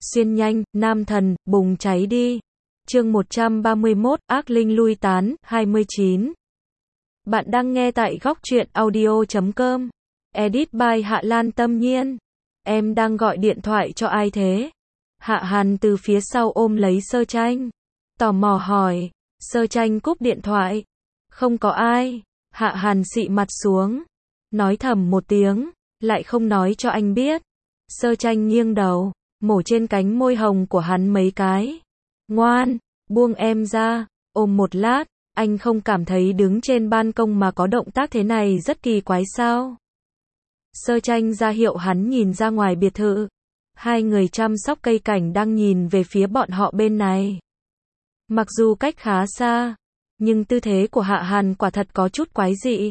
Xuyên nhanh, nam thần, bùng cháy đi. Chương 131, ác linh lui tán, 29. Bạn đang nghe tại góc truyện audio.com. Edit by Hạ Lan Tâm Nhiên. Em đang gọi điện thoại cho ai thế? Hạ Hàn từ phía sau ôm lấy Sơ Tranh. Tò mò hỏi. Sơ Tranh cúp điện thoại. Không có ai. Hạ Hàn xị mặt xuống. Nói thầm một tiếng, lại không nói cho anh biết. Sơ Tranh nghiêng đầu, mổ trên cánh môi hồng của hắn mấy cái. Ngoan, buông em ra, ôm một lát, anh không cảm thấy đứng trên ban công mà có động tác thế này rất kỳ quái sao? Sơ Tranh ra hiệu hắn nhìn ra ngoài biệt thự. Hai người chăm sóc cây cảnh đang nhìn về phía bọn họ bên này. Mặc dù cách khá xa, nhưng tư thế của Hạ Hàn quả thật có chút quái dị.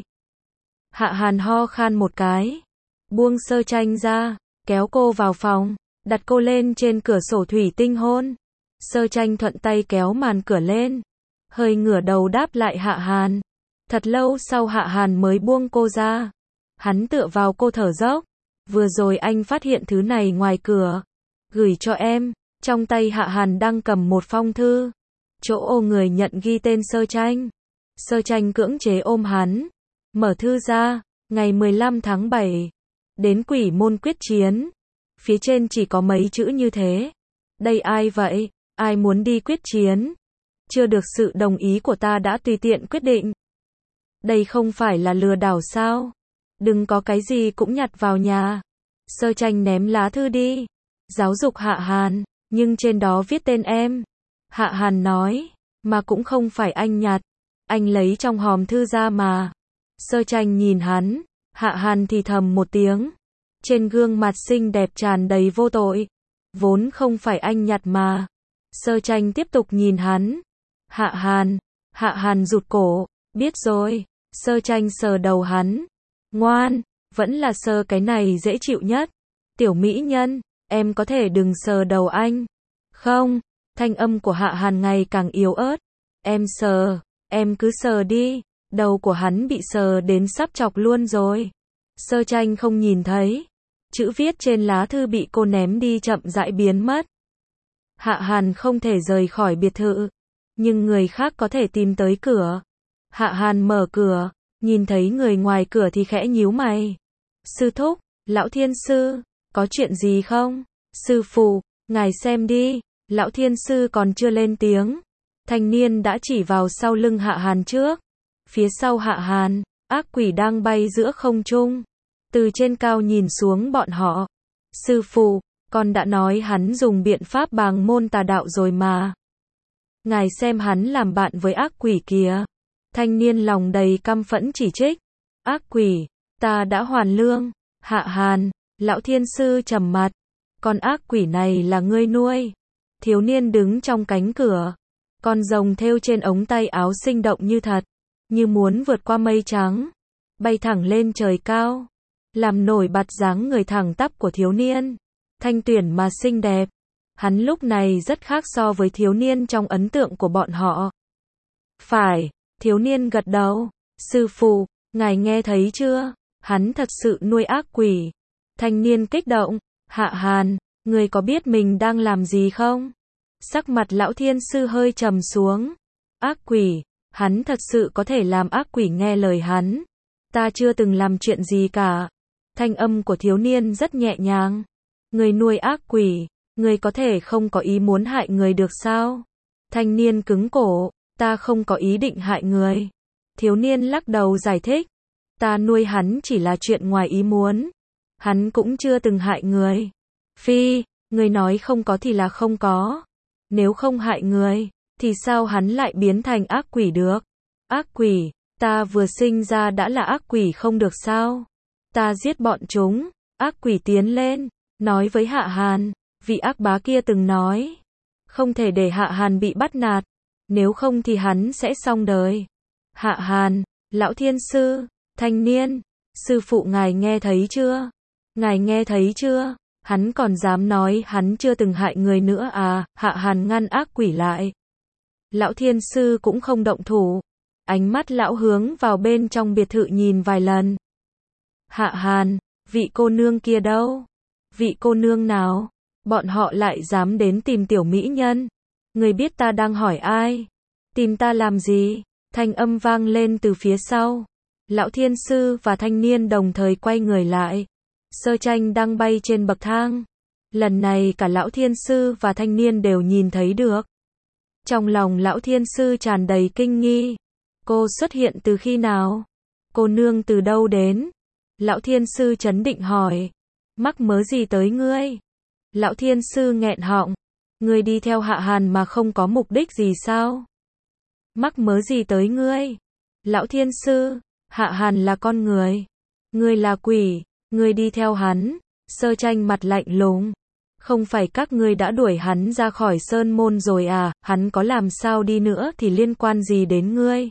Hạ Hàn ho khan một cái, buông Sơ Tranh ra, kéo cô vào phòng, đặt cô lên trên cửa sổ thủy tinh hôn. Sơ Tranh thuận tay kéo màn cửa lên, hơi ngửa đầu đáp lại Hạ Hàn. Thật lâu sau Hạ Hàn mới buông cô ra. Hắn tựa vào cô thở dốc. Vừa rồi anh phát hiện thứ này ngoài cửa. Gửi cho em. Trong tay Hạ Hàn đang cầm một phong thư. Chỗ ô người nhận ghi tên Sơ Tranh. Sơ Tranh cưỡng chế ôm hắn. Mở thư ra. Ngày 15 tháng 7. Đến Quỷ Môn quyết chiến. Phía trên chỉ có mấy chữ như thế. Đây ai vậy? Ai muốn đi quyết chiến? Chưa được sự đồng ý của ta đã tùy tiện quyết định. Đây không phải là lừa đảo sao? Đừng có cái gì cũng nhặt vào nhà. Sơ Tranh ném lá thư đi. Giáo dục Hạ Hàn, nhưng trên đó viết tên em. Hạ Hàn nói, mà cũng không phải anh nhặt. Anh lấy trong hòm thư ra mà. Sơ Tranh nhìn hắn. Hạ Hàn thì thầm một tiếng. Trên gương mặt xinh đẹp tràn đầy vô tội. Vốn không phải anh nhặt mà. Sơ Tranh tiếp tục nhìn hắn. Hạ Hàn rụt cổ. Biết rồi. Sơ Tranh sờ đầu hắn. Ngoan, vẫn là sờ cái này dễ chịu nhất. Tiểu mỹ nhân, em có thể đừng sờ đầu anh. Không, thanh âm của Hạ Hàn ngày càng yếu ớt. Em sờ, em cứ sờ đi. Đầu của hắn bị sờ đến sắp chọc luôn rồi. Sơ Tranh không nhìn thấy. Chữ viết trên lá thư bị cô ném đi chậm rãi biến mất. Hạ Hàn không thể rời khỏi biệt thự, nhưng người khác có thể tìm tới cửa. Hạ Hàn mở cửa, nhìn thấy người ngoài cửa thì khẽ nhíu mày. Sư thúc, lão thiên sư, có chuyện gì không? Sư phụ, ngài xem đi. Lão thiên sư còn chưa lên tiếng. Thanh niên đã chỉ vào sau lưng Hạ Hàn trước. Phía sau Hạ Hàn, ác quỷ đang bay giữa không trung. Từ trên cao nhìn xuống bọn họ. Sư phụ, con đã nói hắn dùng biện pháp bàng môn tà đạo rồi mà. Ngài xem hắn làm bạn với ác quỷ kìa. Thanh niên lòng đầy căm phẫn chỉ trích. Ác quỷ, ta đã hoàn lương. Hạ Hàn, lão thiên sư trầm mặt. Con ác quỷ này là ngươi nuôi. Thiếu niên đứng trong cánh cửa. Con rồng thêu trên ống tay áo sinh động như thật. Như muốn vượt qua mây trắng. Bay thẳng lên trời cao. Làm nổi bật dáng người thẳng tắp của thiếu niên. Thanh tuyển mà xinh đẹp. Hắn lúc này rất khác so với thiếu niên trong ấn tượng của bọn họ. Phải, thiếu niên gật đầu. Sư phụ, ngài nghe thấy chưa? Hắn thật sự nuôi ác quỷ. Thanh niên kích động. Hạ Hàn, người có biết mình đang làm gì không? Sắc mặt lão thiên sư hơi trầm xuống. Ác quỷ, hắn thật sự có thể làm ác quỷ nghe lời hắn. Ta chưa từng làm chuyện gì cả. Thanh âm của thiếu niên rất nhẹ nhàng. Người nuôi ác quỷ, người có thể không có ý muốn hại người được sao? Thanh niên cứng cổ, ta không có ý định hại người. Thiếu niên lắc đầu giải thích. Ta nuôi hắn chỉ là chuyện ngoài ý muốn. Hắn cũng chưa từng hại người. Phi, người nói không có thì là không có. Nếu không hại người, thì sao hắn lại biến thành ác quỷ được? Ác quỷ, ta vừa sinh ra đã là ác quỷ không được sao? Ta giết bọn chúng. Ác quỷ tiến lên, nói với Hạ Hàn. Vị ác bá kia từng nói. Không thể để Hạ Hàn bị bắt nạt. Nếu không thì hắn sẽ xong đời. Hạ Hàn, lão thiên sư, thanh niên. Sư phụ ngài nghe thấy chưa? Ngài nghe thấy chưa? Hắn còn dám nói hắn chưa từng hại người nữa à? Hạ Hàn ngăn ác quỷ lại. Lão thiên sư cũng không động thủ. Ánh mắt lão hướng vào bên trong biệt thự nhìn vài lần. Hạ Hàn, vị cô nương kia đâu? Vị cô nương nào? Bọn họ lại dám đến tìm tiểu mỹ nhân. Người biết ta đang hỏi ai? Tìm ta làm gì? Thanh âm vang lên từ phía sau. Lão thiên sư và thanh niên đồng thời quay người lại. Sơ Tranh đang bay trên bậc thang. Lần này cả lão thiên sư và thanh niên đều nhìn thấy được. Trong lòng lão thiên sư tràn đầy kinh nghi. Cô xuất hiện từ khi nào? Cô nương từ đâu đến? Lão thiên sư trấn định hỏi. Mắc mớ gì tới ngươi? Lão thiên sư nghẹn họng. Ngươi đi theo Hạ Hàn mà không có mục đích gì sao? Mắc mớ gì tới ngươi? Lão thiên sư, Hạ Hàn là con người. Ngươi là quỷ, ngươi đi theo hắn. Sơ Tranh mặt lạnh lùng. Không phải các ngươi đã đuổi hắn ra khỏi sơn môn rồi à, hắn có làm sao đi nữa thì liên quan gì đến ngươi?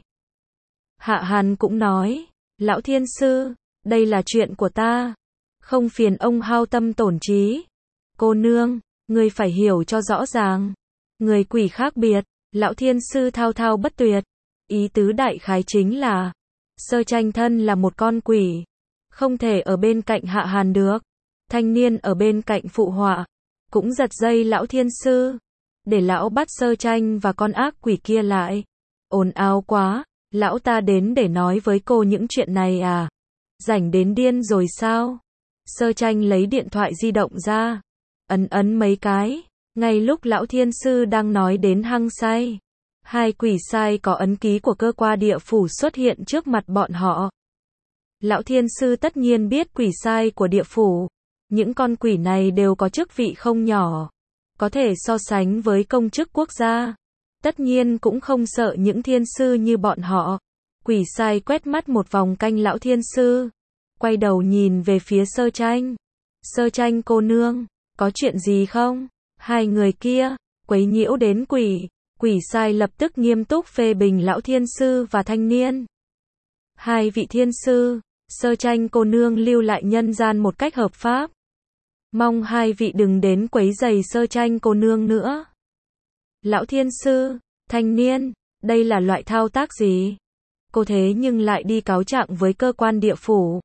Hạ Hàn cũng nói, lão thiên sư, đây là chuyện của ta. Không phiền ông hao tâm tổn trí. Cô nương, ngươi phải hiểu cho rõ ràng. Người quỷ khác biệt, lão thiên sư thao thao bất tuyệt. Ý tứ đại khái chính là, Sơ Tranh thân là một con quỷ. Không thể ở bên cạnh Hạ Hàn được. Thanh niên ở bên cạnh phụ họa. Cũng giật dây lão thiên sư. Để lão bắt Sơ Tranh và con ác quỷ kia lại. Ồn ào quá, lão ta đến để nói với cô những chuyện này à? Rảnh đến điên rồi sao? Sơ Tranh lấy điện thoại di động ra. Ấn mấy cái. Ngay lúc lão thiên sư đang nói đến hăng say. Hai quỷ sai có ấn ký của cơ quan địa phủ xuất hiện trước mặt bọn họ. Lão thiên sư tất nhiên biết quỷ sai của địa phủ. Những con quỷ này đều có chức vị không nhỏ. Có thể so sánh với công chức quốc gia. Tất nhiên cũng không sợ những thiên sư như bọn họ. Quỷ sai quét mắt một vòng canh lão thiên sư. Quay đầu nhìn về phía Sơ Tranh. Sơ Tranh cô nương, có chuyện gì không? Hai người kia, quấy nhiễu đến quỷ. Quỷ sai lập tức nghiêm túc phê bình lão thiên sư và thanh niên. Hai vị thiên sư, Sơ Tranh cô nương lưu lại nhân gian một cách hợp pháp. Mong hai vị đừng đến quấy rầy Sơ Tranh cô nương nữa. Lão thiên sư, thanh niên, đây là loại thao tác gì? Cô thế nhưng lại đi cáo trạng với cơ quan địa phủ.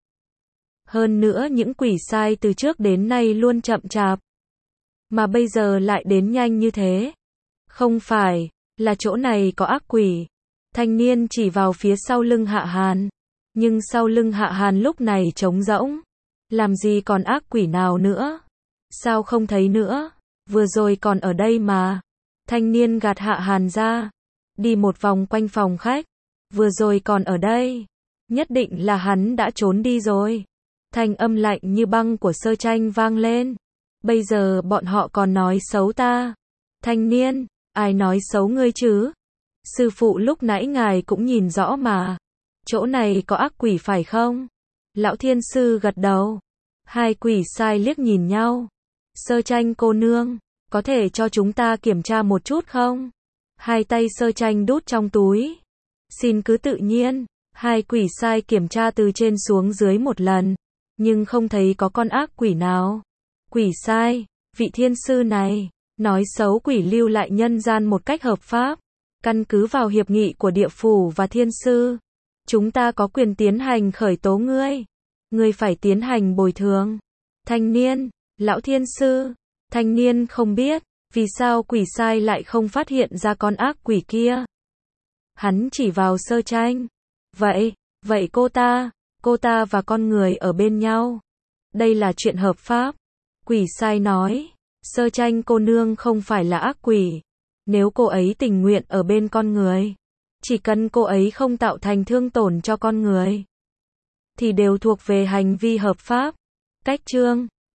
Hơn nữa những quỷ sai từ trước đến nay luôn chậm chạp. Mà bây giờ lại đến nhanh như thế. Không phải, là chỗ này có ác quỷ. Thanh niên chỉ vào phía sau lưng Hạ Hàn. Nhưng sau lưng Hạ Hàn lúc này trống rỗng. Làm gì còn ác quỷ nào nữa? Sao không thấy nữa? Vừa rồi còn ở đây mà. Thanh niên gạt Hạ Hàn ra. Đi một vòng quanh phòng khách. Vừa rồi còn ở đây. Nhất định là hắn đã trốn đi rồi. Thanh âm lạnh như băng của Sơ Tranh vang lên. Bây giờ bọn họ còn nói xấu ta. Thanh niên, ai nói xấu ngươi chứ? Sư phụ lúc nãy ngài cũng nhìn rõ mà. Chỗ này có ác quỷ phải không? Lão thiên sư gật đầu. Hai quỷ sai liếc nhìn nhau. Sơ Tranh cô nương, có thể cho chúng ta kiểm tra một chút không? Hai tay Sơ Tranh đút trong túi. Xin cứ tự nhiên. Hai quỷ sai kiểm tra từ trên xuống dưới một lần. Nhưng không thấy có con ác quỷ nào. Quỷ sai, vị thiên sư này, nói xấu quỷ lưu lại nhân gian một cách hợp pháp. Căn cứ vào hiệp nghị của địa phủ và thiên sư. Chúng ta có quyền tiến hành khởi tố ngươi. Ngươi phải tiến hành bồi thường. Thanh niên, lão thiên sư. Thanh niên không biết, vì sao quỷ sai lại không phát hiện ra con ác quỷ kia. Hắn chỉ vào Sơ Tranh. Vậy cô ta và con người ở bên nhau. Đây là chuyện hợp pháp. Quỷ sai nói, Sơ Tranh cô nương không phải là ác quỷ. Nếu cô ấy tình nguyện ở bên con người, chỉ cần cô ấy không tạo thành thương tổn cho con người, thì đều thuộc về hành vi hợp pháp. Cách chương